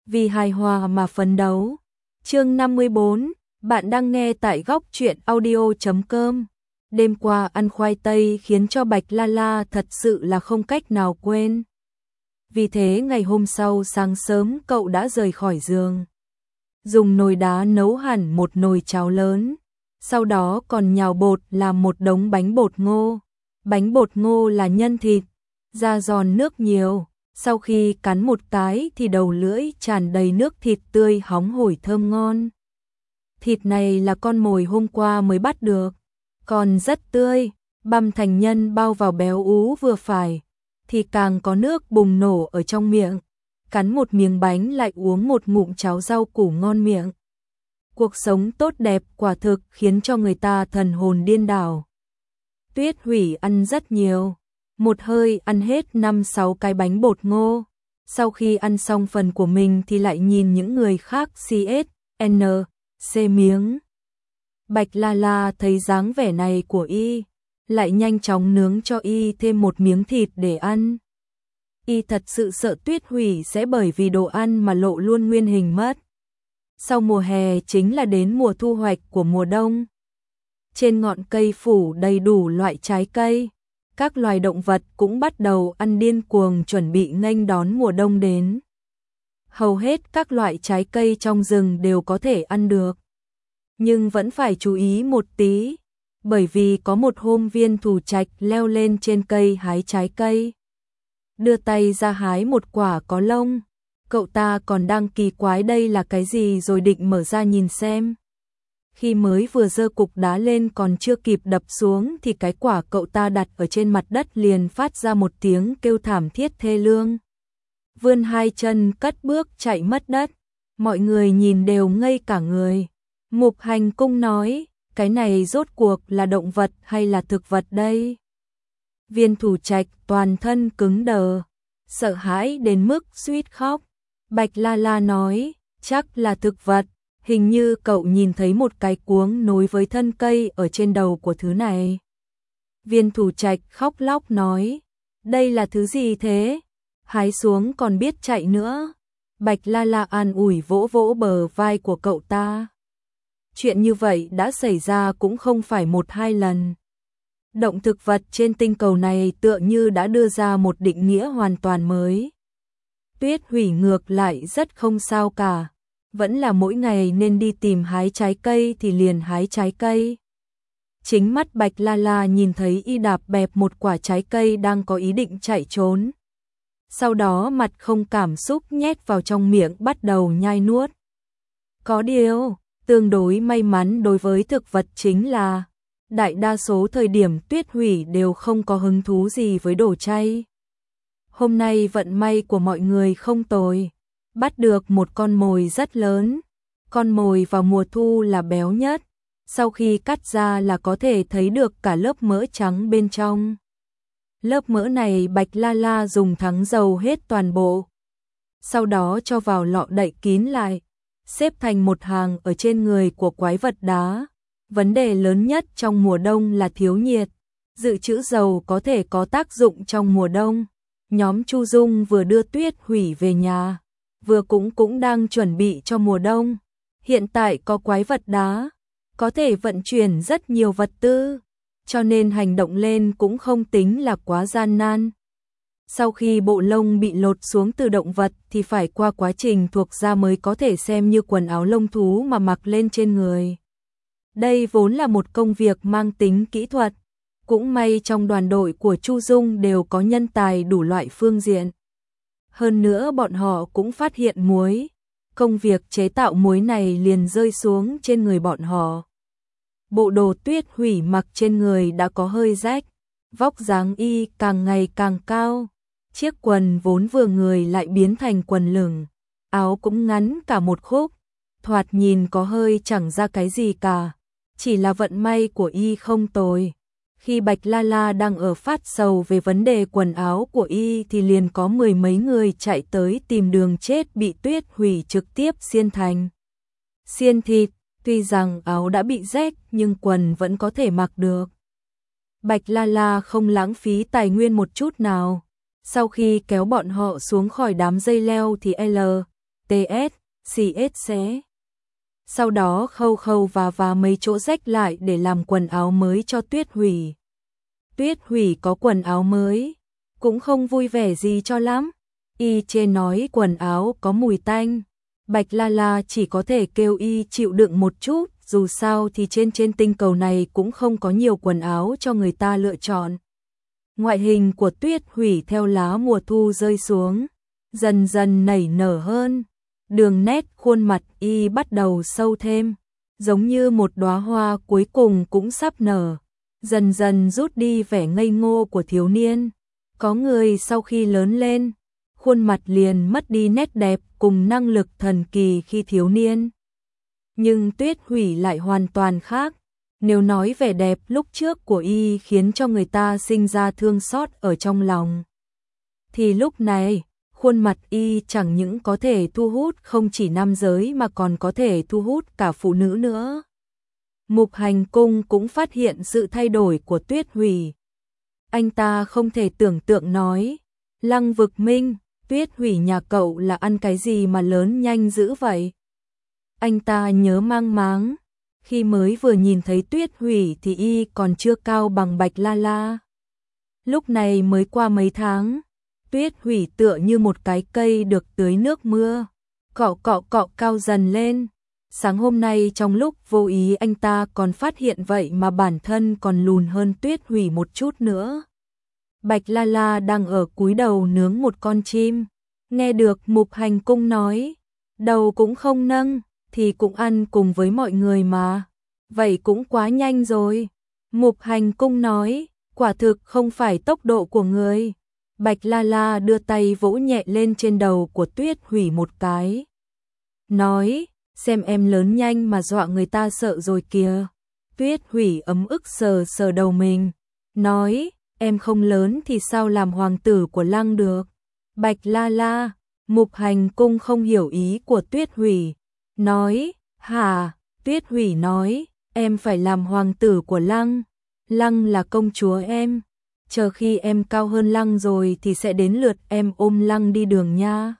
vì hài hòa mà phấn đấu. Chương 54, bạn đang nghe tại góc truyện audio.com. Đêm qua ăn khoai tây khiến cho Bạch La La thật sự là không cách nào quên. Vì thế ngày hôm sau sáng sớm cậu đã rời khỏi giường. Dùng nồi đá nấu hẳn một nồi cháo lớn. Sau đó còn nhào bột làm một đống bánh bột ngô. Bánh bột ngô là nhân thịt, da giòn nước nhiều. Sau khi cắn một cái thì đầu lưỡi tràn đầy nước thịt tươi hóng hổi thơm ngon. Thịt này là con mồi hôm qua mới bắt được, còn rất tươi, băm thành nhân bao vào béo ú vừa phải, thì càng có nước bùng nổ ở trong miệng. Cắn một miếng bánh lại uống một ngụm cháo rau củ ngon miệng. Cuộc sống tốt đẹp quả thực khiến cho người ta thần hồn điên đảo. Tuyết Hủy ăn rất nhiều, một hơi ăn hết 5-6 cái bánh bột ngô. Sau khi ăn xong phần của mình thì lại nhìn những người khác CSNC miếng. Bạch La La thấy dáng vẻ này của y, lại nhanh chóng nướng cho y thêm một miếng thịt để ăn. Y thật sự sợ Tuyết Hủy sẽ bởi vì đồ ăn mà lộ luôn nguyên hình mất. Sau mùa hè chính là đến mùa thu hoạch của mùa đông. Trên ngọn cây phủ đầy đủ loại trái cây, các loài động vật cũng bắt đầu ăn điên cuồng chuẩn bị nghênh đón mùa đông đến. Hầu hết các loại trái cây trong rừng đều có thể ăn được, nhưng vẫn phải chú ý một tí, bởi vì có một hôm Viên Thủ Trạch leo lên trên cây hái trái cây. Đưa tay ra hái một quả có lông, cậu ta còn đang kỳ quái đây là cái gì rồi định mở ra nhìn xem. Khi mới vừa giơ cục đá lên còn chưa kịp đập xuống thì cái quả cậu ta đặt ở trên mặt đất liền phát ra một tiếng kêu thảm thiết thê lương. Vươn hai chân cất bước chạy mất đất, mọi người nhìn đều ngây cả người. Mục Hành Cung nói, cái này rốt cuộc là động vật hay là thực vật đây? Viên Thủ Trạch toàn thân cứng đờ, sợ hãi đến mức suýt khóc. Bạch La La nói, chắc là thực vật, hình như cậu nhìn thấy một cái cuống nối với thân cây ở trên đầu của thứ này. Viên Thủ Trạch khóc lóc nói, đây là thứ gì thế? Hái xuống còn biết chạy nữa. Bạch La La an ủi vỗ vỗ bờ vai của cậu ta. Chuyện như vậy đã xảy ra cũng không phải 1-2 lần. Động thực vật trên tinh cầu này tựa như đã đưa ra một định nghĩa hoàn toàn mới. Tuyết Hủy ngược lại rất không sao cả, vẫn là mỗi ngày nên đi tìm hái trái cây thì liền hái trái cây. Chính mắt Bạch La La nhìn thấy y đạp bẹp một quả trái cây đang có ý định chạy trốn. Sau đó mặt không cảm xúc nhét vào trong miệng bắt đầu nhai nuốt. Có điều, tương đối may mắn đối với thực vật chính là đại đa số thời điểm Tuyết Hủy đều không có hứng thú gì với đồ chay. Hôm nay vận may của mọi người không tồi, bắt được một con mồi rất lớn. Con mồi vào mùa thu là béo nhất, sau khi cắt ra là có thể thấy được cả lớp mỡ trắng bên trong. Lớp mỡ này Bạch La La dùng thắng dầu hết toàn bộ, sau đó cho vào lọ đậy kín lại, xếp thành một hàng ở trên người của quái vật đá. Vấn đề lớn nhất trong mùa đông là thiếu nhiệt, dự trữ dầu có thể có tác dụng trong mùa đông. Nhóm Chu Dung vừa đưa Tuyết Hủy về nhà, vừa cũng đang chuẩn bị cho mùa đông. Hiện tại có quái vật đá, có thể vận chuyển rất nhiều vật tư, cho nên hành động lên cũng không tính là quá gian nan. Sau khi bộ lông bị lột xuống từ động vật thì phải qua quá trình thuộc da mới có thể xem như quần áo lông thú mà mặc lên trên người. Đây vốn là một công việc mang tính kỹ thuật, cũng may trong đoàn đội của Chu Dung đều có nhân tài đủ loại phương diện. Hơn nữa bọn họ cũng phát hiện muối, công việc chế tạo muối này liền rơi xuống trên người bọn họ. Bộ đồ Tuyết Hủy mặc trên người đã có hơi rách, vóc dáng y càng ngày càng cao, chiếc quần vốn vừa người lại biến thành quần lửng, áo cũng ngắn cả một khúc, thoạt nhìn có hơi chẳng ra cái gì cả, chỉ là vận may của y không tồi. Khi Bạch La La đang ở phát sầu về vấn đề quần áo của y thì liền có 10 mấy người chạy tới tìm đường chết bị Tuyết Hủy trực tiếp xiên thành xiên thịt. Tuy rằng áo đã bị rách nhưng quần vẫn có thể mặc được. Bạch La La không lãng phí tài nguyên một chút nào. Sau khi kéo bọn họ xuống khỏi đám dây leo thì TS, CSC. Sau đó khâu khâu và mấy chỗ rách lại để làm quần áo mới cho Tuyết Hủy. Tuyết Hủy có quần áo mới, cũng không vui vẻ gì cho lắm. Y chê nói quần áo có mùi tanh. Bạch La La chỉ có thể kêu y chịu đựng một chút, dù sao thì trên tinh cầu này cũng không có nhiều quần áo cho người ta lựa chọn. Ngoại hình của Tuyết Hủy theo lá mùa thu rơi xuống, dần dần nảy nở hơn. Đường nét khuôn mặt y bắt đầu sâu thêm, giống như một đóa hoa cuối cùng cũng sắp nở, dần dần rút đi vẻ ngây ngô của thiếu niên. Có người sau khi lớn lên, khuôn mặt liền mất đi nét đẹp cùng năng lực thần kỳ khi thiếu niên. Nhưng Tuyết Hủy lại hoàn toàn khác. Nếu nói vẻ đẹp lúc trước của y khiến cho người ta sinh ra thương xót ở trong lòng, thì lúc này, khuôn mặt y chẳng những có thể thu hút không chỉ nam giới mà còn có thể thu hút cả phụ nữ nữa. Mục Hành Cung cũng phát hiện sự thay đổi của Tuyết Hủy. Anh ta không thể tưởng tượng nói, Lăng Vực Minh, Tuyết Hủy nhà cậu là ăn cái gì mà lớn nhanh dữ vậy? Anh ta nhớ mang máng, khi mới vừa nhìn thấy Tuyết Hủy thì y còn chưa cao bằng Bạch La La. Lúc này mới qua mấy tháng, Tuyết Hủy tựa như một cái cây được tưới nước mưa, cọ cao dần lên. Sáng hôm nay trong lúc vô ý anh ta còn phát hiện vậy mà bản thân còn lùn hơn Tuyết Hủy một chút nữa. Bạch La La đang ở cúi đầu nướng một con chim, nghe được Mục Hành Cung nói, đầu cũng không nâng, thì cũng ăn cùng với mọi người mà. Vậy cũng quá nhanh rồi. Mục Hành Cung nói, quả thực không phải tốc độ của người. Bạch La La đưa tay vỗ nhẹ lên trên đầu của Tuyết Hủy một cái. Nói, xem em lớn nhanh mà dọa người ta sợ rồi kìa. Tuyết Hủy ấm ức sờ đầu mình. Nói, em không lớn thì sao làm hoàng tử của Lăng được. Bạch La La, Mục Hành Cung không hiểu ý của Tuyết Hủy. Nói, hả? Tuyết Hủy nói, em phải làm hoàng tử của Lăng. Lăng là công chúa em. Chờ khi em cao hơn Lăng rồi thì sẽ đến lượt em ôm Lăng đi đường nha.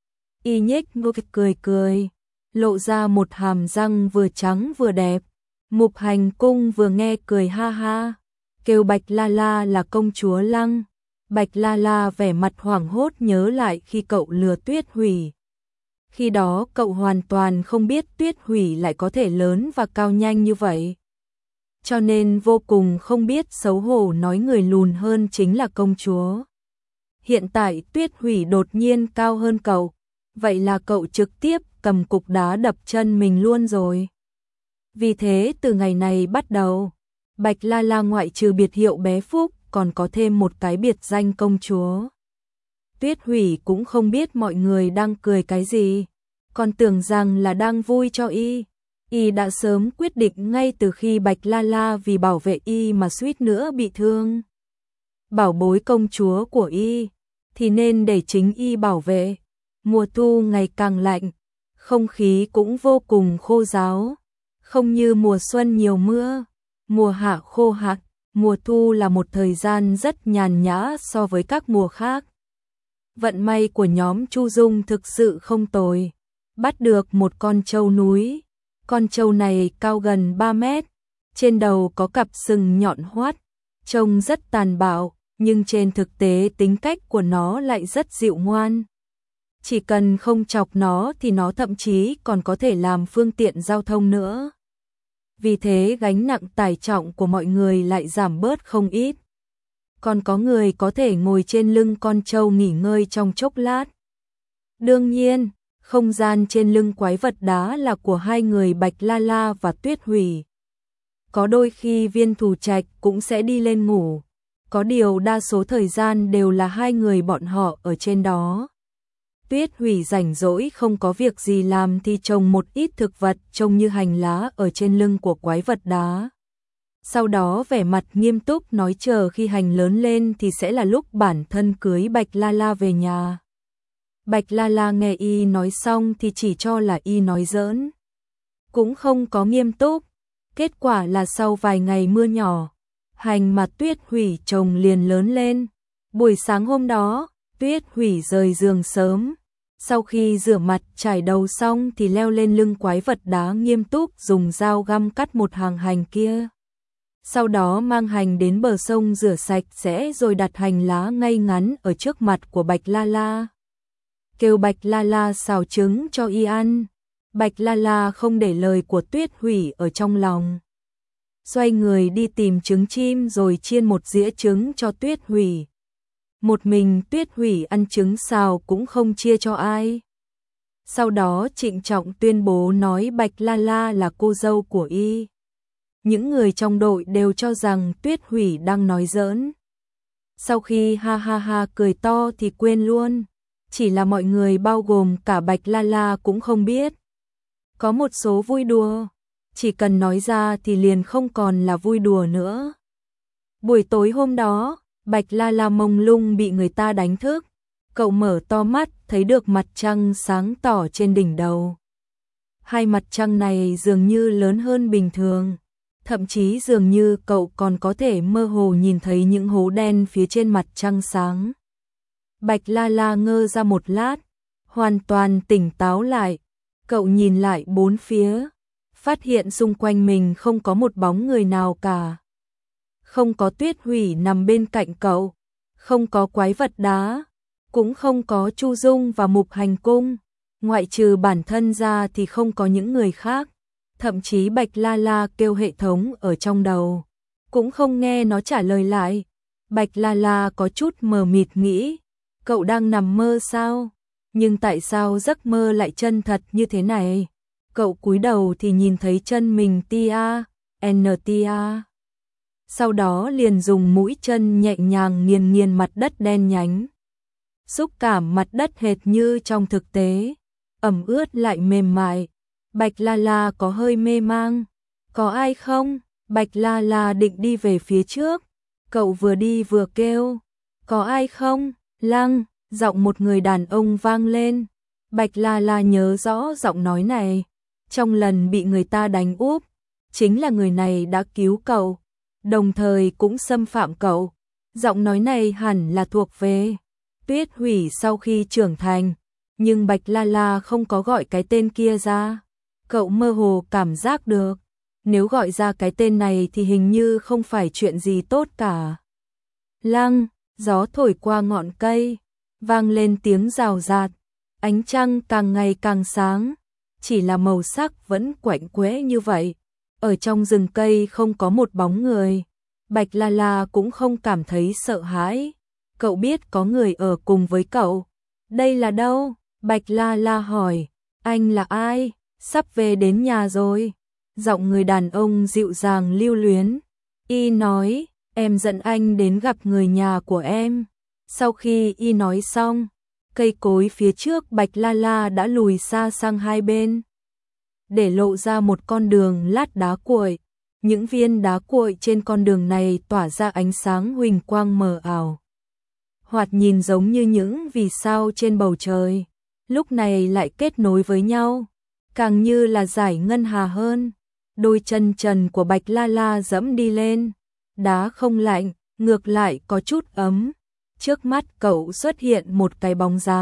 Y nhếch môi cười, lộ ra một hàm răng vừa trắng vừa đẹp. Mục Hành Cung vừa nghe cười ha ha, kêu Bạch La La là công chúa Lăng. Bạch La La vẻ mặt hoảng hốt nhớ lại khi cậu lừa Tuyết Hủy. Khi đó cậu hoàn toàn không biết Tuyết Hủy lại có thể lớn và cao nhanh như vậy. Cho nên vô cùng không biết xấu hổ nói người lùn hơn chính là công chúa. Hiện tại Tuyết Hủy đột nhiên cao hơn cậu, vậy là cậu trực tiếp cầm cục đá đập chân mình luôn rồi. Vì thế từ ngày này bắt đầu, Bạch La La ngoại trừ biệt hiệu bé Phúc còn có thêm một cái biệt danh công chúa. Tuyết Hủy cũng không biết mọi người đang cười cái gì, còn tưởng rằng là đang vui cho y. Y đã sớm quyết định ngay từ khi Bạch La La vì bảo vệ y mà suýt nữa bị thương. Bảo bối công chúa của y thì nên để chính y bảo vệ. Mùa thu ngày càng lạnh, không khí cũng vô cùng khô ráo, không như mùa xuân nhiều mưa, mùa hạ khô hạn, mùa thu là một thời gian rất nhàn nhã so với các mùa khác. Vận may của nhóm Chu Dung thực sự không tồi, bắt được một con trâu núi. Con trâu này cao gần 3 mét, trên đầu có cặp sừng nhọn hoắt, trông rất tàn bạo, nhưng trên thực tế tính cách của nó lại rất dịu ngoan. Chỉ cần không chọc nó thì nó thậm chí còn có thể làm phương tiện giao thông nữa. Vì thế gánh nặng tải trọng của mọi người lại giảm bớt không ít. Còn có người có thể ngồi trên lưng con trâu nghỉ ngơi trong chốc lát. Đương nhiên, không gian trên lưng quái vật đá là của hai người Bạch La La và Tuyết Hủy. Có đôi khi Viên Thù Trạch cũng sẽ đi lên ngủ, có điều đa số thời gian đều là hai người bọn họ ở trên đó. Tuyết Hủy rảnh rỗi không có việc gì làm thì trồng một ít thực vật trông như hành lá ở trên lưng của quái vật đá. Sau đó vẻ mặt nghiêm túc nói chờ khi hành lớn lên thì sẽ là lúc bản thân cưới Bạch La La về nhà. Bạch La La nghe y nói xong thì chỉ cho là y nói giỡn, cũng không có nghiêm túc. Kết quả là sau vài ngày mưa nhỏ, hành mà Tuyết Hủy trồng liền lớn lên. Buổi sáng hôm đó, Tuyết Hủy rời giường sớm, Sau khi rửa mặt chải đầu xong thì leo lên lưng quái vật đá nghiêm túc dùng dao găm cắt một hàng hành kia. Sau đó mang hành đến bờ sông rửa sạch sẽ rồi đặt hành lá ngay ngắn ở trước mặt của Bạch La La. Kêu Bạch La La xào trứng cho y ăn. Bạch La La không để lời của Tuyết Hủy ở trong lòng. Xoay người đi tìm trứng chim rồi chiên một dĩa trứng cho Tuyết Hủy. Một mình Tuyết Hủy ăn trứng xào cũng không chia cho ai. Sau đó trịnh trọng tuyên bố nói Bạch La La là cô dâu của y. Những người trong đội đều cho rằng Tuyết Hủy đang nói giỡn. Sau khi ha ha ha cười to thì quên luôn. Chỉ là mọi người bao gồm cả Bạch La La cũng không biết. Có một số vui đùa, chỉ cần nói ra thì liền không còn là vui đùa nữa. Buổi tối hôm đó, Bạch La La mông lung bị người ta đánh thức. Cậu mở to mắt thấy được mặt trăng sáng tỏ trên đỉnh đầu. Hai mặt trăng này dường như lớn hơn bình thường. Thậm chí dường như cậu còn có thể mơ hồ nhìn thấy những hố đen phía trên mặt trăng sáng. Bạch La La ngơ ra một lát, hoàn toàn tỉnh táo lại. Cậu nhìn lại bốn phía, phát hiện xung quanh mình không có một bóng người nào cả. Không có Tuyết Hủy nằm bên cạnh cậu, không có quái vật đá, cũng không có Chu Dung và Mục Hành Cung. Ngoại trừ bản thân ra thì không có những người khác. Thậm chí Bạch La La kêu hệ thống ở trong đầu, cũng không nghe nó trả lời lại. Bạch La La có chút mờ mịt nghĩ, cậu đang nằm mơ sao? Nhưng tại sao giấc mơ lại chân thật như thế này? Cậu cúi đầu thì nhìn thấy chân mình tia, tia. Sau đó liền dùng mũi chân nhẹ nhàng nghiền nghiền mặt đất đen nhánh. Xúc cảm mặt đất hệt như trong thực tế, ẩm ướt lại mềm mại. Bạch La La có hơi mê mang. Có ai không? Bạch La La định đi về phía trước. Cậu vừa đi vừa kêu. Có ai không? Lăng, giọng một người đàn ông vang lên. Bạch La La nhớ rõ giọng nói này. Trong lần bị người ta đánh úp, chính là người này đã cứu cậu, đồng thời cũng xâm phạm cậu. Giọng nói này hẳn là thuộc về Tuyết Hủy sau khi trưởng thành. Nhưng Bạch La La không có gọi cái tên kia ra. Cậu mơ hồ cảm giác được, nếu gọi ra cái tên này thì hình như không phải chuyện gì tốt cả. Lăng, gió thổi qua ngọn cây, vang lên tiếng rào rạt, ánh trăng càng ngày càng sáng, chỉ là màu sắc vẫn quạnh quẽ như vậy. Ở trong rừng cây không có một bóng người, Bạch La La cũng không cảm thấy sợ hãi. Cậu biết có người ở cùng với cậu. Đây là đâu? Bạch La La hỏi. Anh là ai? Sắp về đến nhà rồi. Giọng người đàn ông dịu dàng lưu luyến. Y nói, em dẫn anh đến gặp người nhà của em. Sau khi Y nói xong, cây cối phía trước Bạch La La đã lùi xa sang hai bên, để lộ ra một con đường lát đá cuội. Những viên đá cuội trên con đường này tỏa ra ánh sáng huỳnh quang mờ ảo, thoạt nhìn giống như những vì sao trên bầu trời, lúc này lại kết nối với nhau, càng như là dải ngân hà hơn. Đôi chân trần của Bạch La La dẫm đi lên, đá không lạnh, ngược lại có chút ấm. Trước mắt cậu xuất hiện một cái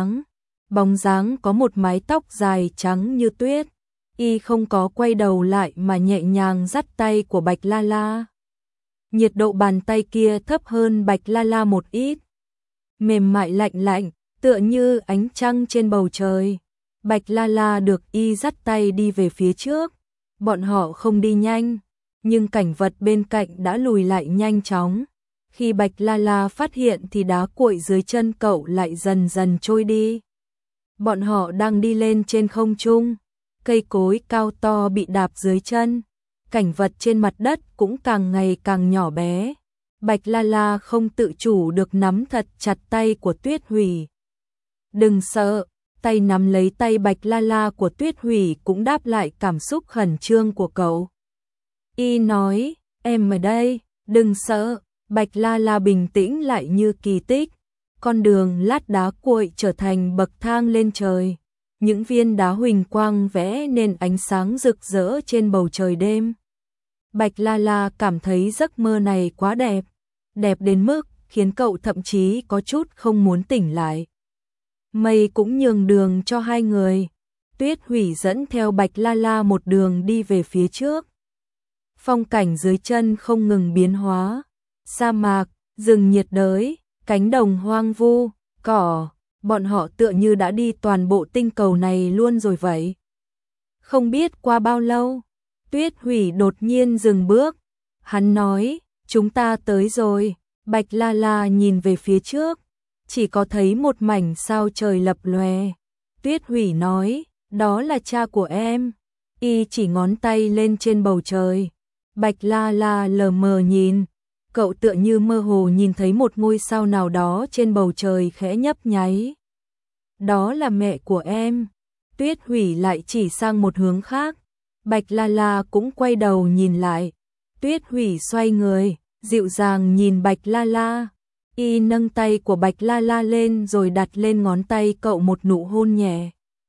bóng dáng có một mái tóc dài trắng như tuyết. Y không có quay đầu lại mà nhẹ nhàng dắt tay của Bạch La La. Nhiệt độ bàn tay kia thấp hơn Bạch La La một ít, mềm mại lạnh lạnh, tựa như ánh trăng trên bầu trời. Bạch La La được Y dắt tay đi về phía trước. Bọn họ không đi nhanh, nhưng cảnh vật bên cạnh đã lùi lại nhanh chóng. Khi Bạch La La phát hiện thì đá cuội dưới chân cậu lại dần dần trôi đi. Bọn họ đang đi lên trên không trung, cây cối cao to bị đạp dưới chân, cảnh vật trên mặt đất cũng càng ngày càng nhỏ bé. Bạch La La không tự chủ được nắm thật chặt tay của Tuyết Hủy. Đừng sợ, tay nắm lấy tay Bạch La La của Tuyết Hủy cũng đáp lại cảm xúc khẩn trương của cậu. Y nói, em ở đây, đừng sợ. Bạch La La bình tĩnh lại như kỳ tích. Con đường lát đá cuội trở thành bậc thang lên trời. Những viên đá huỳnh quang vẽ nên ánh sáng rực rỡ trên bầu trời đêm. Bạch La La cảm thấy giấc mơ này quá đẹp, đẹp đến mức khiến cậu thậm chí có chút không muốn tỉnh lại. Mây cũng nhường đường cho hai người. Tuyết Hủy dẫn theo Bạch La La một đường đi về phía trước. Phong cảnh dưới chân không ngừng biến hóa. Sa mạc, rừng nhiệt đới, cánh đồng hoang vu, cỏ, bọn họ tựa như đã đi toàn bộ tinh cầu này luôn rồi vậy. Không biết qua bao lâu, Tuyết Hủy đột nhiên dừng bước. Hắn nói, chúng ta tới rồi. Bạch La La nhìn về phía trước, chỉ có thấy một mảnh sao trời lập lòe. Tuyết Hủy nói, đó là cha của em. Y chỉ ngón tay lên trên bầu trời. Bạch La La lờ mờ nhìn, cậu tựa như mơ hồ nhìn thấy một ngôi sao nào đó trên bầu trời khẽ nhấp nháy. Đó là mẹ của em. Tuyết Hủy lại chỉ sang một hướng khác. Bạch La La cũng quay đầu nhìn lại. Tuyết Hủy xoay người, dịu dàng nhìn Bạch La La. Y nâng tay của Bạch La La lên rồi đặt lên ngón tay cậu một nụ hôn nhẹ.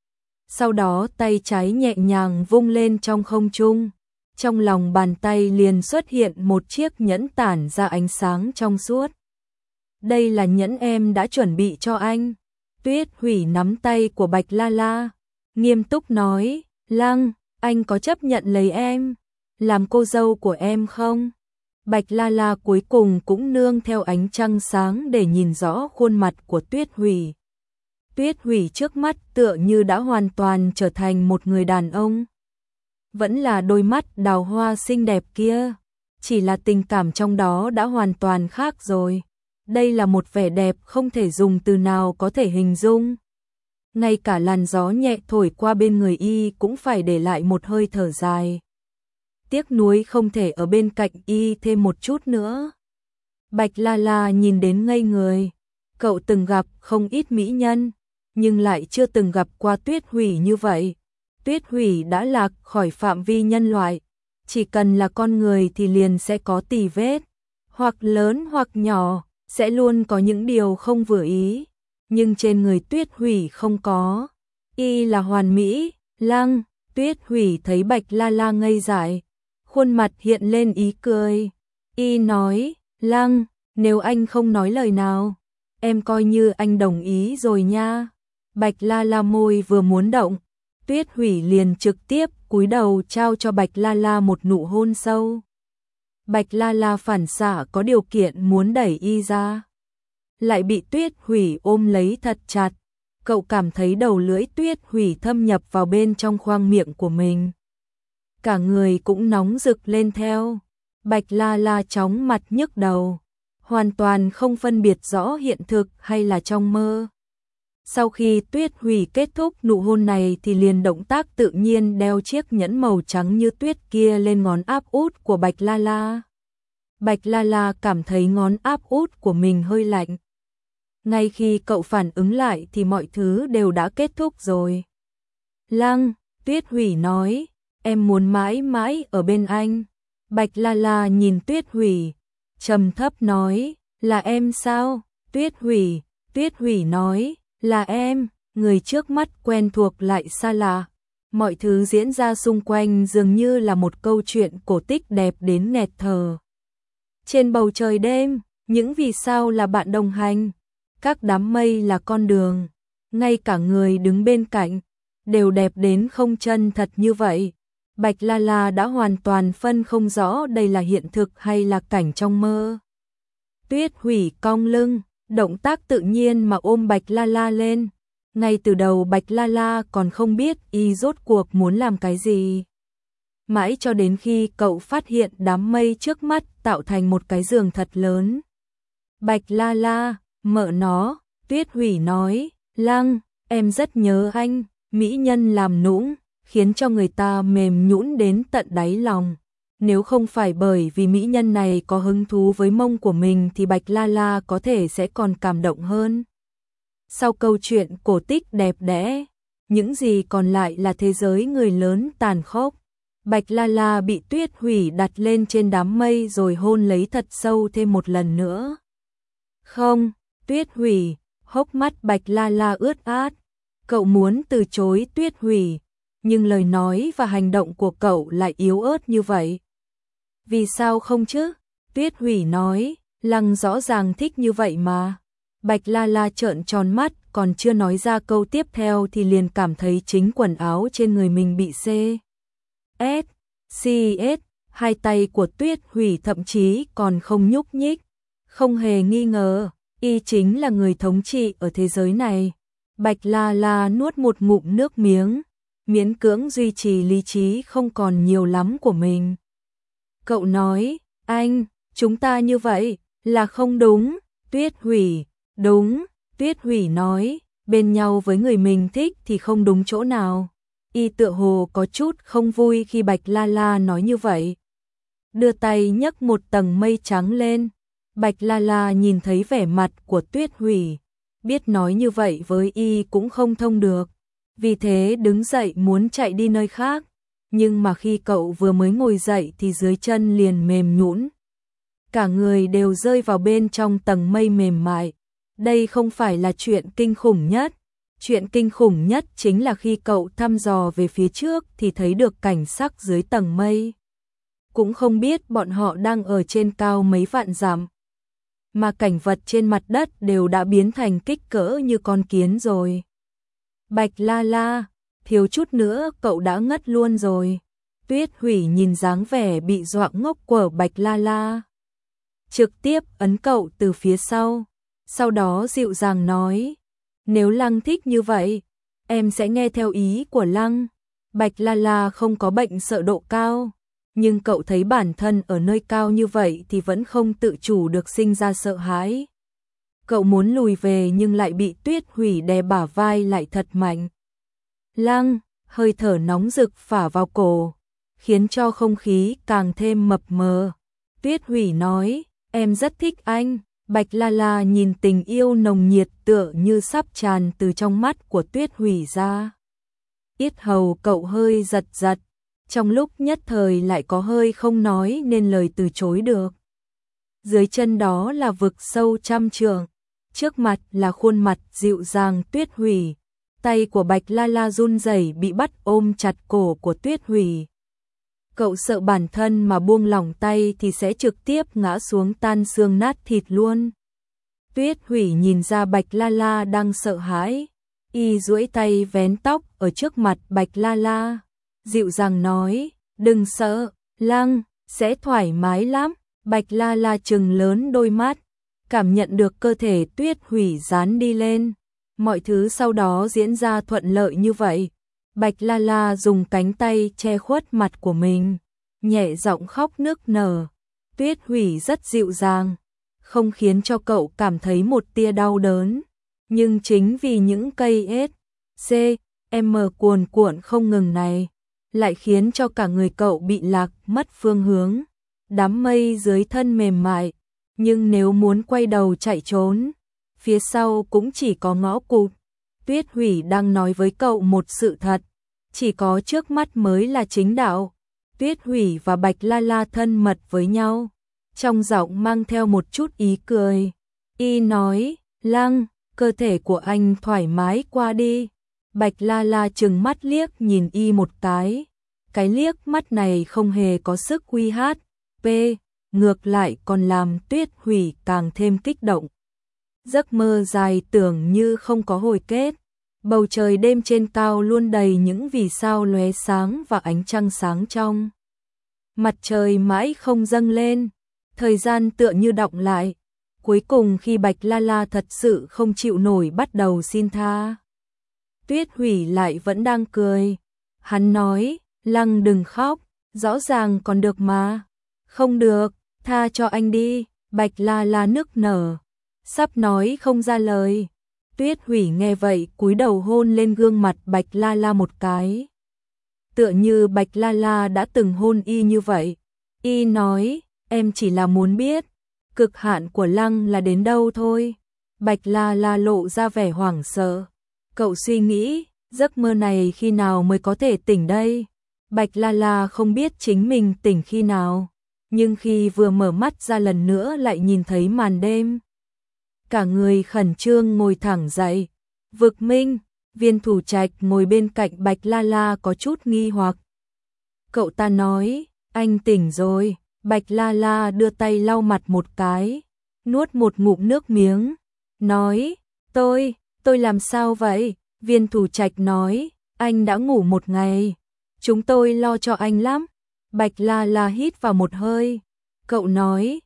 Sau đó tay trái nhẹ nhàng vung lên trong không trung. Trong lòng bàn tay liền xuất hiện một chiếc nhẫn tản ra ánh sáng trong suốt. Đây là nhẫn em đã chuẩn bị cho anh. Tuyết Hủy nắm tay của Bạch La La, nghiêm túc nói, Lăng, anh có chấp nhận lấy em, làm cô dâu của em không? Bạch La La cuối cùng cũng nương theo ánh trăng sáng để nhìn rõ khuôn mặt của Tuyết Hủy. Tuyết Hủy trước mắt tựa như đã hoàn toàn trở thành một người đàn ông. Vẫn là đôi mắt đào hoa xinh đẹp kia, chỉ là tình cảm trong đó đã hoàn toàn khác rồi. Đây là một vẻ đẹp không thể dùng từ nào có thể hình dung. Ngay cả làn gió nhẹ thổi qua bên người y cũng phải để lại một hơi thở dài. Tiếc nuối không thể ở bên cạnh y thêm một chút nữa. Bạch La La nhìn đến ngây người. Cậu từng gặp không ít mỹ nhân, nhưng lại chưa từng gặp qua Tuyết Hủy như vậy. Tuyết Hủy đã lạc khỏi phạm vi nhân loại. Chỉ cần là con người thì liền sẽ có tì vết. Hoặc lớn hoặc nhỏ, sẽ luôn có những điều không vừa ý. Nhưng trên người Tuyết Hủy không có. Y là hoàn mỹ. Lăng, Tuyết Hủy thấy Bạch La La ngây dại, khuôn mặt hiện lên ý cười. Y nói, Lăng, nếu anh không nói lời nào, em coi như anh đồng ý rồi nha. Bạch La La môi vừa muốn động, Tuyết Hủy liền trực tiếp cúi đầu trao cho Bạch La La một nụ hôn sâu. Bạch La La phản xạ có điều kiện muốn đẩy y ra, lại bị Tuyết Hủy ôm lấy thật chặt. Cậu cảm thấy đầu lưỡi Tuyết Hủy thâm nhập vào bên trong khoang miệng của mình. Cả người cũng nóng rực lên theo. Bạch La La chóng mặt nhức đầu, hoàn toàn không phân biệt rõ hiện thực hay là trong mơ. Sau khi Tuyết Hủy kết thúc nụ hôn này thì liền động tác tự nhiên đeo chiếc nhẫn màu trắng như tuyết kia lên ngón áp út của Bạch La La. Bạch La La cảm thấy ngón áp út của mình hơi lạnh. Ngay khi cậu phản ứng lại thì mọi thứ đều đã kết thúc rồi. Lăng, Tuyết Hủy nói, em muốn mãi mãi ở bên anh. Bạch La La nhìn Tuyết Hủy, trầm thấp nói, là em sao? Tuyết Hủy nói, là em. Người trước mắt quen thuộc lại xa lạ. Mọi thứ diễn ra xung quanh dường như là một câu chuyện cổ tích đẹp đến nghẹt thở. Trên bầu trời đêm, những vì sao là bạn đồng hành, các đám mây là con đường, ngay cả người đứng bên cạnh đều đẹp đến không chân thật như vậy. Bạch La La đã hoàn toàn phân không rõ đây là hiện thực hay là cảnh trong mơ. Tuyết Hủy cong lưng, động tác tự nhiên mà ôm Bạch La La lên. Ngay từ đầu Bạch La La còn không biết y rốt cuộc muốn làm cái gì. Mãi cho đến khi cậu phát hiện đám mây trước mắt tạo thành một cái giường thật lớn. Bạch La La, mợ nó, Tuyết Hủy nói, Lăng, em rất nhớ anh, mỹ nhân làm nũng, khiến cho người ta mềm nhũn đến tận đáy lòng. Nếu không phải bởi vì mỹ nhân này có hứng thú với mông của mình thì Bạch La La có thể sẽ còn cảm động hơn. Sau câu chuyện cổ tích đẹp đẽ, những gì còn lại là thế giới người lớn tàn khốc. Bạch La La bị Tuyết Hủy đặt lên trên đám mây rồi hôn lấy thật sâu thêm một lần nữa. Không, Tuyết Hủy, hốc mắt Bạch La La ướt át. Cậu muốn từ chối Tuyết Hủy, nhưng lời nói và hành động của cậu lại yếu ớt như vậy. Vì sao không chứ? Tuyết Hủy nói, Lăng rõ ràng thích như vậy mà. Bạch La La trợn tròn mắt, còn chưa nói ra câu tiếp theo thì liền cảm thấy chính quần áo trên người mình bị CS, hai tay của Tuyết Hủy thậm chí còn không nhúc nhích. Không hề nghi ngờ, y chính là người thống trị ở thế giới này. Bạch La La nuốt một ngụm nước miếng, miễn cưỡng duy trì lý trí không còn nhiều lắm của mình. Cậu nói, anh, chúng ta như vậy là không đúng. Tuyết Hủy, đúng. Tuyết Hủy nói, bên nhau với người mình thích thì không đúng chỗ nào. Y tựa hồ có chút không vui khi Bạch La La nói như vậy. Đưa tay nhấc một tầng mây trắng lên. Bạch La La nhìn thấy vẻ mặt của Tuyết Hủy, biết nói như vậy với y cũng không thông được. Vì thế đứng dậy muốn chạy đi nơi khác. Nhưng mà khi cậu vừa mới ngồi dậy thì dưới chân liền mềm nhũn. Cả người đều rơi vào bên trong tầng mây mềm mại. Đây không phải là chuyện kinh khủng nhất. Chuyện kinh khủng nhất chính là khi cậu thăm dò về phía trước thì thấy được cảnh sắc dưới tầng mây. Cũng không biết bọn họ đang ở trên cao mấy vạn dặm. Mà cảnh vật trên mặt đất đều đã biến thành kích cỡ như con kiến rồi. Bạch La La, thiếu chút nữa cậu đã ngất luôn rồi. Tuyết Hủy nhìn dáng vẻ bị dọa ngốc của Bạch La La, trực tiếp ấn cậu từ phía sau đó dịu dàng nói, nếu Lăng thích như vậy, em sẽ nghe theo ý của Lăng. Bạch La La không có bệnh sợ độ cao, nhưng cậu thấy bản thân ở nơi cao như vậy thì vẫn không tự chủ được sinh ra sợ hãi. Cậu muốn lùi về nhưng lại bị Tuyết Hủy đè bả vai lại thật mạnh. Lăng, hơi thở nóng rực phả vào cổ, khiến cho không khí càng thêm mập mờ. Tuyết Hủy nói, em rất thích anh. Bạch La La nhìn tình yêu nồng nhiệt tựa như sắp tràn từ trong mắt của Tuyết Hủy ra. Yết hầu cậu hơi giật giật, trong lúc nhất thời lại có hơi không nói nên lời từ chối được. Dưới chân đó là vực sâu trăm trượng, trước mặt là khuôn mặt dịu dàng Tuyết Hủy. Tay của Bạch La La run rẩy bị bắt ôm chặt cổ của Tuyết Hủy. Cậu sợ bản thân mà buông lỏng tay thì sẽ trực tiếp ngã xuống tan xương nát thịt luôn. Tuyết Hủy nhìn ra Bạch La La đang sợ hãi, y duỗi tay vén tóc ở trước mặt Bạch La La, dịu dàng nói, đừng sợ, Lăng, sẽ thoải mái lắm. Bạch La La trừng lớn đôi mắt, cảm nhận được cơ thể Tuyết Hủy dán đi lên. Mọi thứ sau đó diễn ra thuận lợi như vậy. Bạch La La dùng cánh tay che khuất mặt của mình, nhẹ giọng khóc nức nở. Tuyết Hủy rất dịu dàng, không khiến cho cậu cảm thấy một tia đau đớn. Nhưng chính vì những cây SCM cuồn cuộn không ngừng này, lại khiến cho cả người cậu bị lạc mất phương hướng. Đám mây dưới thân mềm mại, nhưng nếu muốn quay đầu chạy trốn, phía sau cũng chỉ có ngõ cụt. Tuyết Hủy đang nói với cậu một sự thật, chỉ có trước mắt mới là chính đạo. Tuyết Hủy và Bạch La La thân mật với nhau, trong giọng mang theo một chút ý cười. Y nói, Lăng, cơ thể của anh thoải mái qua đi. Bạch La La trừng mắt liếc nhìn y một cái liếc mắt này không hề có sức uy hiếp, ngược lại còn làm Tuyết Hủy càng thêm kích động. Giấc mơ dài tưởng như không có hồi kết. Bầu trời đêm trên cao luôn đầy những vì sao lóe sáng và ánh trăng sáng trong. Mặt trời mãi không dâng lên, thời gian tựa như đọng lại. Cuối cùng khi Bạch La La thật sự không chịu nổi bắt đầu xin tha, Tuyết Hủy lại vẫn đang cười. Hắn nói, Lăng đừng khóc, rõ ràng còn được mà. Không được, tha cho anh đi. Bạch La La nức nở, sắp nói không ra lời. Tuyết Hủy nghe vậy cúi đầu hôn lên gương mặt Bạch La La một cái. Tựa như Bạch La La đã từng hôn y như vậy. Y nói, em chỉ là muốn biết, cực hạn của Lăng là đến đâu thôi. Bạch La La lộ ra vẻ hoảng sợ. Cậu suy nghĩ, giấc mơ này khi nào mới có thể tỉnh đây? Bạch La La không biết chính mình tỉnh khi nào, nhưng khi vừa mở mắt ra lần nữa lại nhìn thấy màn đêm. Cả người khẩn trương ngồi thẳng dậy. Vực Minh, Viên Thủ Trạch ngồi bên cạnh Bạch La La có chút nghi hoặc. Cậu ta nói, anh tỉnh rồi. Bạch La La đưa tay lau mặt một cái, nuốt một ngụm nước miếng, nói, Tôi làm sao vậy? Viên Thủ Trạch nói, anh đã ngủ một ngày. Chúng tôi lo cho anh lắm. Bạch La La hít vào một hơi. Cậu nói,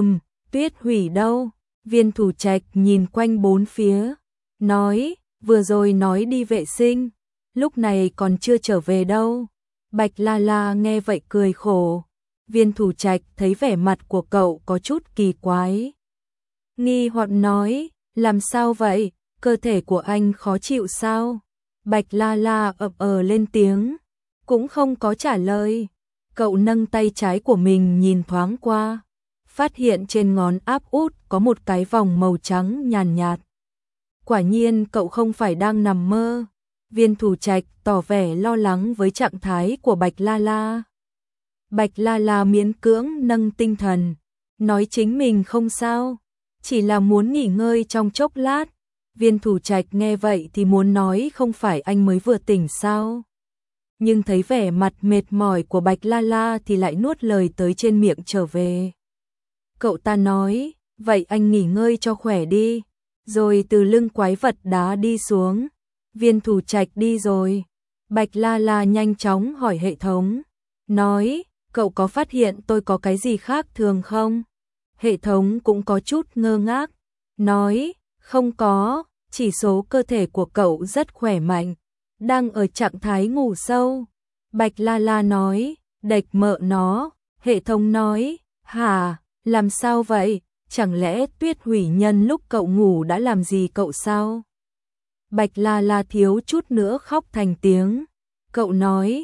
Tuyết Hủy đâu? Viên Thủ Trạch nhìn quanh bốn phía. Nói, vừa rồi nói đi vệ sinh. Lúc này còn chưa trở về đâu. Bạch La La nghe vậy cười khổ. Viên Thủ Trạch thấy vẻ mặt của cậu có chút kỳ quái. Nghi hoặc nói, làm sao vậy? Cơ thể của anh khó chịu sao? Bạch La La lên tiếng, cũng không có trả lời. Cậu nâng tay trái của mình nhìn thoáng qua, phát hiện trên ngón áp út có một cái vòng màu trắng nhàn nhạt. Quả nhiên cậu không phải đang nằm mơ. Viên Thủ Trạch tỏ vẻ lo lắng với trạng thái của Bạch La La. Bạch La La miễn cưỡng nâng tinh thần, nói chính mình không sao, chỉ là muốn nghỉ ngơi trong chốc lát. Viên Thủ Trạch nghe vậy thì muốn nói không phải anh mới vừa tỉnh sao. Nhưng thấy vẻ mặt mệt mỏi của Bạch La La thì lại nuốt lời tới trên miệng trở về. Cậu ta nói, vậy anh nghỉ ngơi cho khỏe đi. Rồi từ lưng quái vật đá đi xuống. Viên Thủ Trạch đi rồi. Bạch La La nhanh chóng hỏi hệ thống. Nói, cậu có phát hiện tôi có cái gì khác thường không? Hệ thống cũng có chút ngơ ngác. Nói, không có, chỉ số cơ thể của cậu rất khỏe mạnh, đang ở trạng thái ngủ sâu. Bạch La La nói, đệch mợ nó. Hệ thống nói, hả, làm sao vậy? Chẳng lẽ Tuyết Hủy nhân lúc cậu ngủ đã làm gì cậu sao? Bạch La La thiếu chút nữa khóc thành tiếng. Cậu nói,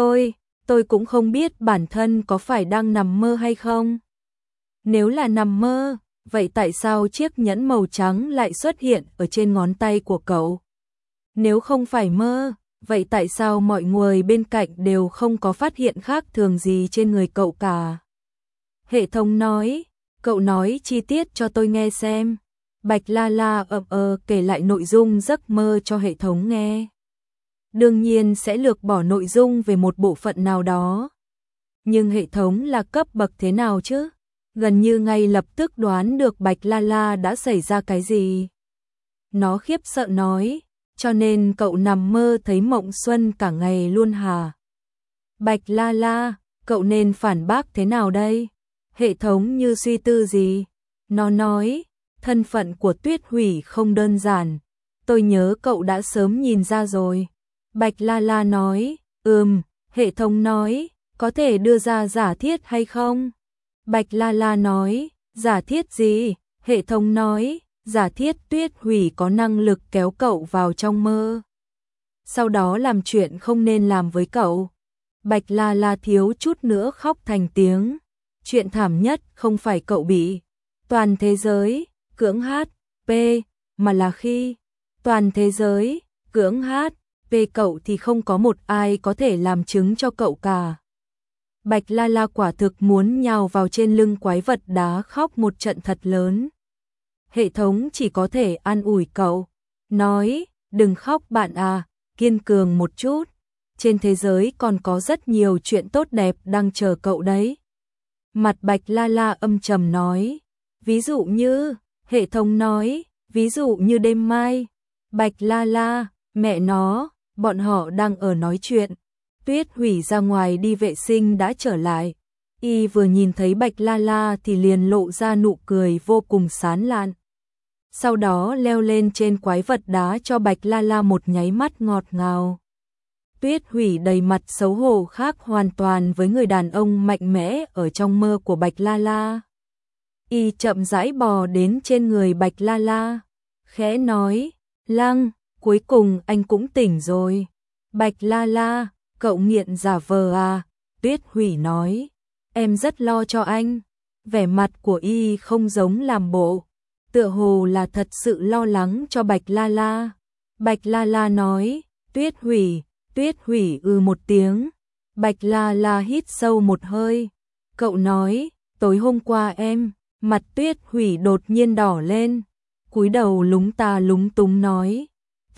tôi cũng không biết bản thân có phải đang nằm mơ hay không. Nếu là nằm mơ, vậy tại sao chiếc nhẫn màu trắng lại xuất hiện ở trên ngón tay của cậu? Nếu không phải mơ, vậy tại sao mọi người bên cạnh đều không có phát hiện khác thường gì trên người cậu cả? Hệ thống nói, cậu nói chi tiết cho tôi nghe xem. Bạch La La kể lại nội dung giấc mơ cho hệ thống nghe. Đương nhiên sẽ lược bỏ nội dung về một bộ phận nào đó. Nhưng hệ thống là cấp bậc thế nào chứ? Gần như ngay lập tức đoán được Bạch La La đã xảy ra cái gì. Nó khiếp sợ nói, cho nên cậu nằm mơ thấy mộng xuân cả ngày luôn hả? Bạch La La, cậu nên phản bác thế nào đây? Hệ thống như suy tư gì? Nó nói, thân phận của Tuyết Hủy không đơn giản. Tôi nhớ cậu đã sớm nhìn ra rồi. Bạch La La nói, hệ thống nói, có thể đưa ra giả thiết hay không? Bạch La La nói, giả thiết gì? Hệ thống nói, giả thiết Tuyết Hủy có năng lực kéo cậu vào trong mơ. Sau đó làm chuyện không nên làm với cậu. Bạch La La thiếu chút nữa khóc thành tiếng. Chuyện thảm nhất không phải cậu bị toàn thế giới cưỡng HP, mà là khi toàn thế giới cưỡng HP cậu thì không có một ai có thể làm chứng cho cậu cả. Bạch La La quả thực muốn nhào vào trên lưng quái vật đá khóc một trận thật lớn. Hệ thống chỉ có thể an ủi cậu, nói, đừng khóc bạn à, kiên cường một chút. Trên thế giới còn có rất nhiều chuyện tốt đẹp đang chờ cậu đấy. Mặt Bạch La La âm trầm nói, ví dụ như, hệ thống nói, ví dụ như đêm mai. Bạch La La, mẹ nó, bọn họ đang ở nói chuyện. Tuyết Hủy ra ngoài đi vệ sinh đã trở lại. Y vừa nhìn thấy Bạch La La thì liền lộ ra nụ cười vô cùng sán lạn. Sau đó leo lên trên quái vật đá cho Bạch La La một nháy mắt ngọt ngào. Tuyết Hủy đầy mặt xấu hổ khác hoàn toàn với người đàn ông mạnh mẽ ở trong mơ của Bạch La La. Y chậm rãi bò đến trên người Bạch La La, khẽ nói, Lăng, cuối cùng anh cũng tỉnh rồi. Bạch La La, cậu nghiện giả vờ à? Tuyết Hủy nói, em rất lo cho anh. Vẻ mặt của Y không giống làm bộ, tựa hồ là thật sự lo lắng cho Bạch La La. Bạch La La nói, Tuyết Hủy một tiếng. Bạch La La hít sâu một hơi. Cậu nói, tối hôm qua em, mặt Tuyết Hủy đột nhiên đỏ lên, cúi đầu lúng ta lúng túng nói,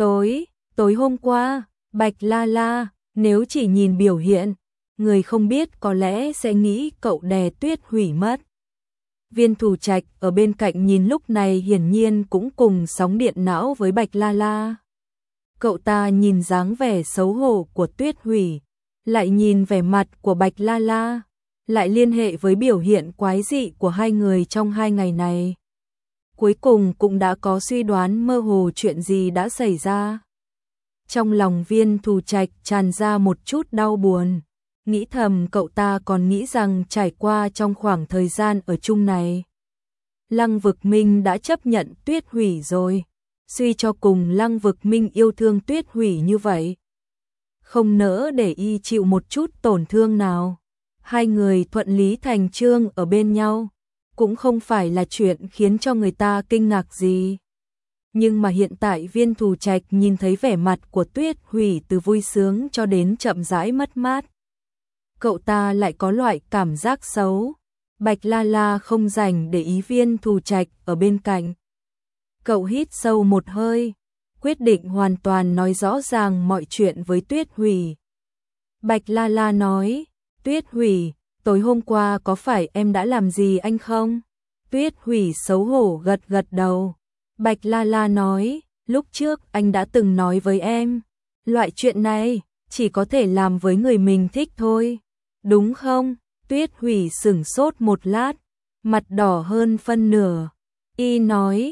tối hôm qua. Bạch La La, nếu chỉ nhìn biểu hiện, người không biết có lẽ sẽ nghĩ cậu đè Tuyết Hủy mất. Viên Thủ Trạch ở bên cạnh nhìn lúc này hiển nhiên cũng cùng sóng điện não với Bạch La La. Cậu ta nhìn dáng vẻ xấu hổ của Tuyết Hủy, lại nhìn vẻ mặt của Bạch La La, lại liên hệ với biểu hiện quái dị của hai người trong 2 ngày này. Cuối cùng cũng đã có suy đoán mơ hồ chuyện gì đã xảy ra. Trong lòng Viên Thủ Trạch tràn ra một chút đau buồn, nghĩ thầm cậu ta còn nghĩ rằng trải qua trong khoảng thời gian ở chung này, Lăng Vực Minh đã chấp nhận Tuyết Hủy rồi. Suy cho cùng Lăng Vực Minh yêu thương Tuyết Hủy như vậy, không nỡ để y chịu một chút tổn thương nào. Hai người thuận lý thành chương ở bên nhau, cũng không phải là chuyện khiến cho người ta kinh ngạc gì. Nhưng mà hiện tại Viên Thủ Trạch nhìn thấy vẻ mặt của Tuyết Hủy từ vui sướng cho đến chậm rãi mất mát, cậu ta lại có loại cảm giác xấu. Bạch La La không rảnh để ý Viên Thủ Trạch ở bên cạnh. Cậu hít sâu một hơi, quyết định hoàn toàn nói rõ ràng mọi chuyện với Tuyết Hủy. Bạch La La nói, Tuyết Hủy, tối hôm qua có phải em đã làm gì anh không? Tuyết Hủy xấu hổ gật gật đầu. Bạch La La nói, lúc trước anh đã từng nói với em, loại chuyện này chỉ có thể làm với người mình thích thôi, đúng không? Tuyết Hủy sửng sốt một lát, mặt đỏ hơn phân nửa. Y nói,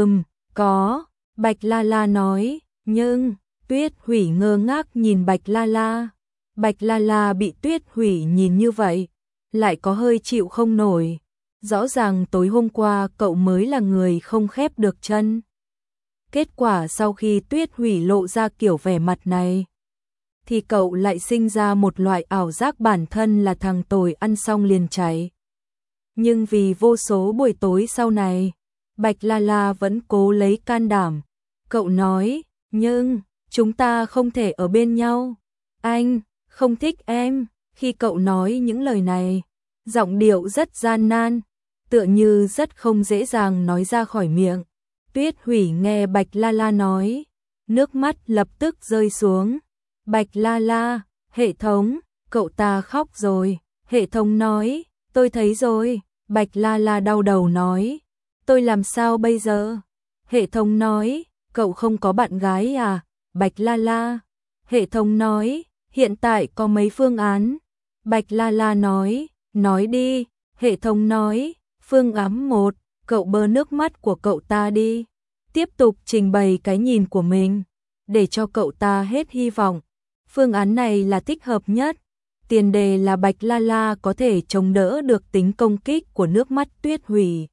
có. Bạch La La nói, nhưng... Tuyết Hủy ngơ ngác nhìn Bạch La La. Bạch La La bị Tuyết Hủy nhìn như vậy, lại có hơi chịu không nổi. Rõ ràng tối hôm qua cậu mới là người không khép được chân. Kết quả sau khi Tuyết Hủy lộ ra kiểu vẻ mặt này, thì cậu lại sinh ra một loại ảo giác bản thân là thằng tồi ăn xong liền chạy. Nhưng vì vô số buổi tối sau này, Bạch La La vẫn cố lấy can đảm. Cậu nói, nhưng chúng ta không thể ở bên nhau. Anh không thích em. Khi cậu nói những lời này, giọng điệu rất gian nan, tựa như rất không dễ dàng nói ra khỏi miệng. Tuyết Hủy nghe Bạch La La nói, nước mắt lập tức rơi xuống. Bạch La La, hệ thống, cậu ta khóc rồi. Hệ thống nói, tôi thấy rồi. Bạch La La đau đầu nói, tôi làm sao bây giờ? Hệ thống nói, cậu không có bạn gái à? Bạch La La. Hệ thống nói, hiện tại có mấy phương án. Bạch La La nói đi. Hệ thống nói, phương án 1, cậu bơ nước mắt của cậu ta đi. Tiếp tục trình bày cái nhìn của mình, để cho cậu ta hết hy vọng. Phương án này là thích hợp nhất. Tiền đề là Bạch La La có thể chống đỡ được tính công kích của nước mắt Tuyết Hủy.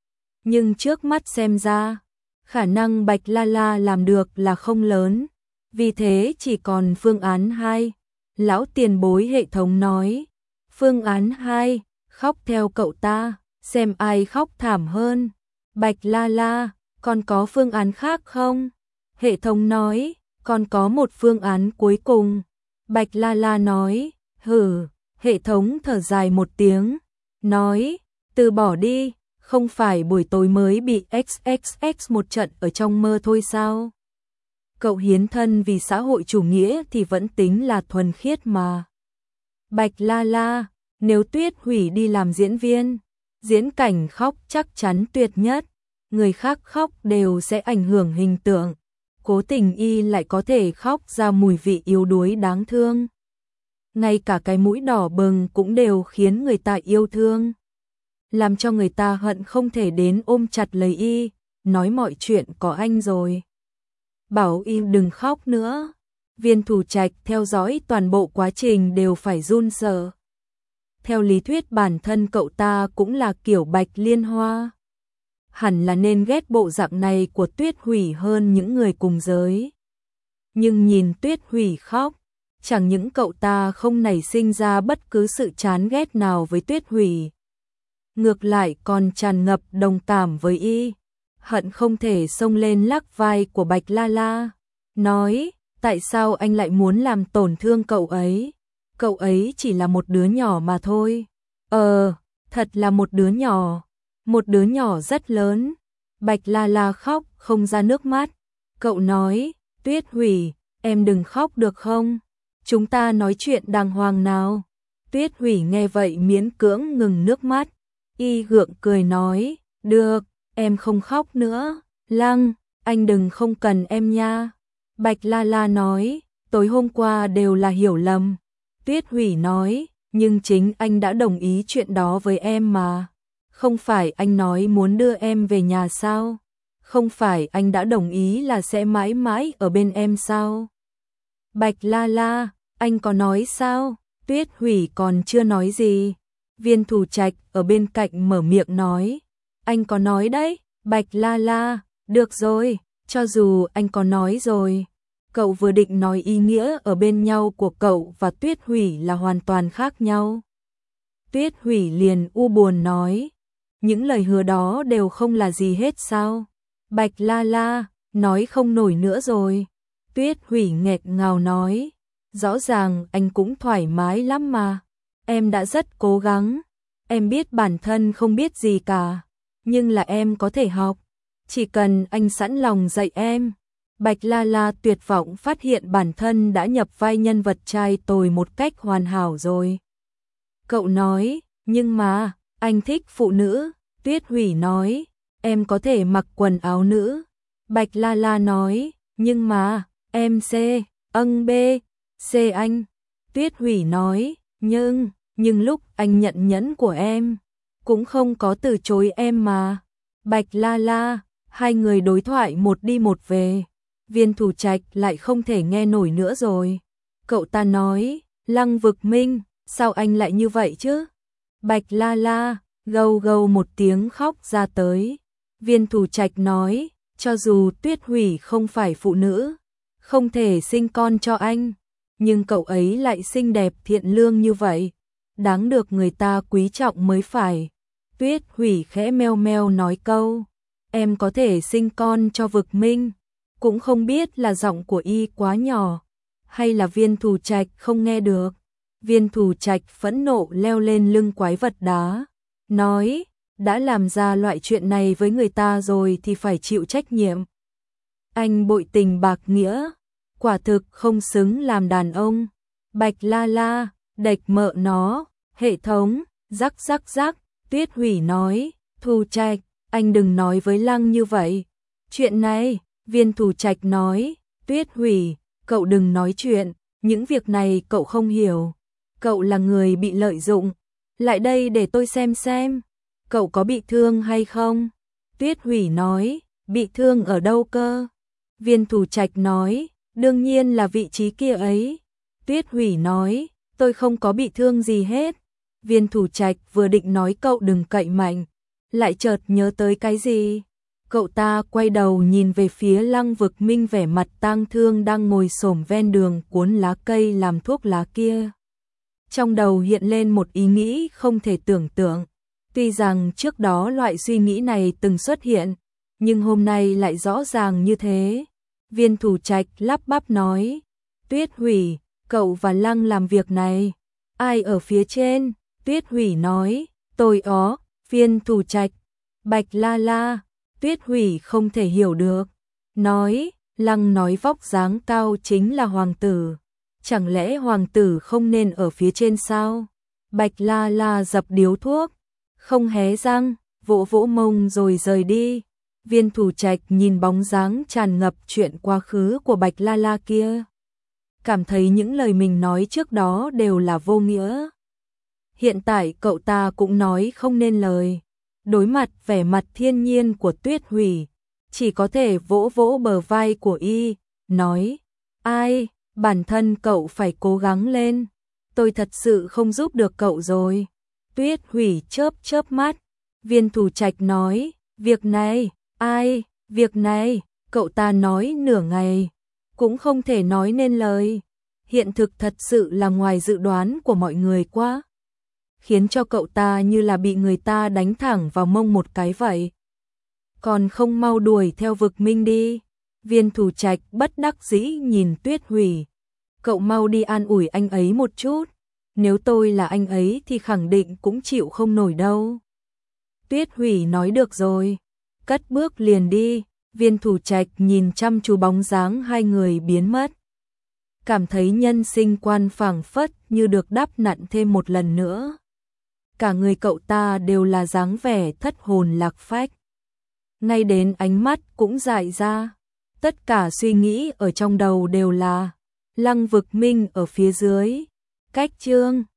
Nhưng trước mắt xem ra, khả năng Bạch La La làm được là không lớn. Vì thế chỉ còn phương án 2. Lão tiền bối hệ thống nói, phương án 2, khóc theo cậu ta, xem ai khóc thảm hơn. Bạch La La, còn có phương án khác không? Hệ thống nói, còn có một phương án cuối cùng. Bạch La La nói, hử. Hệ thống thở dài một tiếng, nói, từ bỏ đi, không phải buổi tối mới bị XXX một trận ở trong mơ thôi sao? Cậu hiến thân vì xã hội chủ nghĩa thì vẫn tính là thuần khiết mà. Bạch La La, nếu Tuyết Hủy đi làm diễn viên, diễn cảnh khóc chắc chắn tuyệt nhất. Người khác khóc đều sẽ ảnh hưởng hình tượng. Cố Tình Y lại có thể khóc ra mùi vị yếu đuối đáng thương. Ngay cả cái mũi đỏ bừng cũng đều khiến người ta yêu thương, làm cho người ta hận không thể đến ôm chặt lấy Y, nói mọi chuyện có anh rồi, bảo Y đừng khóc nữa. Viên Thủ Trạch theo dõi toàn bộ quá trình đều phải run sợ. Theo lý thuyết bản thân cậu ta cũng là kiểu Bạch Liên Hoa, hẳn là nên ghét bộ dạng này của Tuyết Hủy hơn những người cùng giới. Nhưng nhìn Tuyết Hủy khóc, chẳng những cậu ta không nảy sinh ra bất cứ sự chán ghét nào với Tuyết Hủy, ngược lại còn tràn ngập đồng cảm với Y, hận không thể xông lên lắc vai của Bạch La La, nói, tại sao anh lại muốn làm tổn thương cậu ấy? Cậu ấy chỉ là một đứa nhỏ mà thôi. Thật là một đứa nhỏ rất lớn. Bạch La La khóc không ra nước mắt. Cậu nói, Tuyết Hủy, em đừng khóc được không? Chúng ta nói chuyện đàng hoàng nào. Tuyết Hủy nghe vậy miễn cưỡng ngừng nước mắt. Y gượng cười nói, được, em không khóc nữa. Lăng, anh đừng không cần em nha. Bạch La La nói, tối hôm qua đều là hiểu lầm. Tuyết Hủy nói, nhưng chính anh đã đồng ý chuyện đó với em mà. Không phải anh nói muốn đưa em về nhà sao? Không phải anh đã đồng ý là sẽ mãi mãi ở bên em sao? Bạch La La, anh có nói sao? Tuyết Hủy còn chưa nói gì. Viên Thủ Trạch ở bên cạnh mở miệng nói, anh có nói đấy. Bạch La La, được rồi, cho dù anh có nói rồi. Cậu vừa định nói ý nghĩa ở bên nhau của cậu và Tuyết Hủy là hoàn toàn khác nhau. Tuyết Hủy liền u buồn nói, những lời hứa đó đều không là gì hết sao? Bạch La La, nói không nổi nữa rồi. Tuyết Hủy nghẹt ngào nói, rõ ràng anh cũng thoải mái lắm mà. Em đã rất cố gắng. Em biết bản thân không biết gì cả, nhưng là em có thể học. Chỉ cần anh sẵn lòng dạy em. Bạch La La tuyệt vọng phát hiện bản thân đã nhập vai nhân vật trai tồi một cách hoàn hảo rồi. Cậu nói, nhưng mà, anh thích phụ nữ. Tuyết Hủy nói, em có thể mặc quần áo nữ. Bạch La La nói, nhưng mà, em C, B, C anh. Tuyết Hủy nói, nhưng lúc anh nhận nhẫn của em, cũng không có từ chối em mà. Bạch La La, hai người đối thoại một đi một về. Viên Thủ Trạch lại không thể nghe nổi nữa rồi. Cậu ta nói, Lăng Vực Minh, sao anh lại như vậy chứ? Bạch La La, gâu gâu một tiếng khóc ra tới. Viên Thủ Trạch nói, cho dù Tuyết Hủy không phải phụ nữ, không thể sinh con cho anh, nhưng cậu ấy lại xinh đẹp thiện lương như vậy, đáng được người ta quý trọng mới phải. Tuyết Hủy khẽ meo meo nói câu, em có thể sinh con cho Vực Minh. Cũng không biết là giọng của y quá nhỏ, hay là Viên Thủ Trạch không nghe được. Viên Thủ Trạch phẫn nộ leo lên lưng quái vật đá, nói, đã làm ra loại chuyện này với người ta rồi thì phải chịu trách nhiệm. Anh bội tình bạc nghĩa, quả thực không xứng làm đàn ông. Bạch La La, đệch mợ nó, hệ thống, rắc rắc rắc. Tuyết Hủy nói, Thủ Trạch, anh đừng nói với Lăng như vậy. Chuyện này, Viên Thủ Trạch nói, Tuyết Hủy, cậu đừng nói chuyện, những việc này cậu không hiểu. Cậu là người bị lợi dụng. Lại đây để tôi xem, cậu có bị thương hay không? Tuyết Hủy nói, bị thương ở đâu cơ? Viên Thủ Trạch nói, đương nhiên là vị trí kia ấy. Tuyết Hủy nói, tôi không có bị thương gì hết. Viên Thủ Trạch vừa định nói cậu đừng cậy mạnh, lại chợt nhớ tới cái gì. Cậu ta quay đầu nhìn về phía Lăng Vực Minh vẻ mặt tang thương đang ngồi xổm ven đường cuốn lá cây làm thuốc lá kia. Trong đầu hiện lên một ý nghĩ không thể tưởng tượng. Tuy rằng trước đó loại suy nghĩ này từng xuất hiện, nhưng hôm nay lại rõ ràng như thế. Viên Thủ Trạch lắp bắp nói, Tuyết Hủy, cậu và Lăng làm việc này. Ai ở phía trên? Tuyết Hủy nói, tôi ó. Viên Thủ Trạch, Bạch La La. Tuyết Hủy không thể hiểu được. Nói, Lăng nói vóc dáng cao chính là hoàng tử. Chẳng lẽ hoàng tử không nên ở phía trên sao? Bạch La La dập điếu thuốc, không hé răng, vỗ vỗ mông rồi rời đi. Viên Thủ Trạch nhìn bóng dáng tràn ngập chuyện quá khứ của Bạch La La kia, cảm thấy những lời mình nói trước đó đều là vô nghĩa. Hiện tại cậu ta cũng nói không nên lời. Đối mặt vẻ mặt thiên nhiên của Tuyết Hủy, chỉ có thể vỗ vỗ bờ vai của y, nói, ai, bản thân cậu phải cố gắng lên. Tôi thật sự không giúp được cậu rồi. Tuyết Hủy chớp chớp mắt. Viên Thủ Trạch nói, việc này, ai, việc này, cậu ta nói nửa ngày, cũng không thể nói nên lời. Hiện thực thật sự là ngoài dự đoán của mọi người quá, khiến cho cậu ta như là bị người ta đánh thẳng vào mông một cái vậy. Còn không mau đuổi theo Vực Minh đi. Viên Thủ Trạch bất đắc dĩ nhìn Tuyết Hủy. Cậu mau đi an ủi anh ấy một chút. Nếu tôi là anh ấy thì khẳng định cũng chịu không nổi đâu. Tuyết Hủy nói được rồi, cất bước liền đi. Viên Thủ Trạch nhìn chăm chú bóng dáng hai người biến mất, cảm thấy nhân sinh quan phảng phất như được đắp nặn thêm một lần nữa. cả người cậu ta đều là dáng vẻ thất hồn lạc phách. Ngay đến ánh mắt cũng dại ra, tất cả suy nghĩ ở trong đầu đều là Lăng Vực Minh ở phía dưới. Cách chương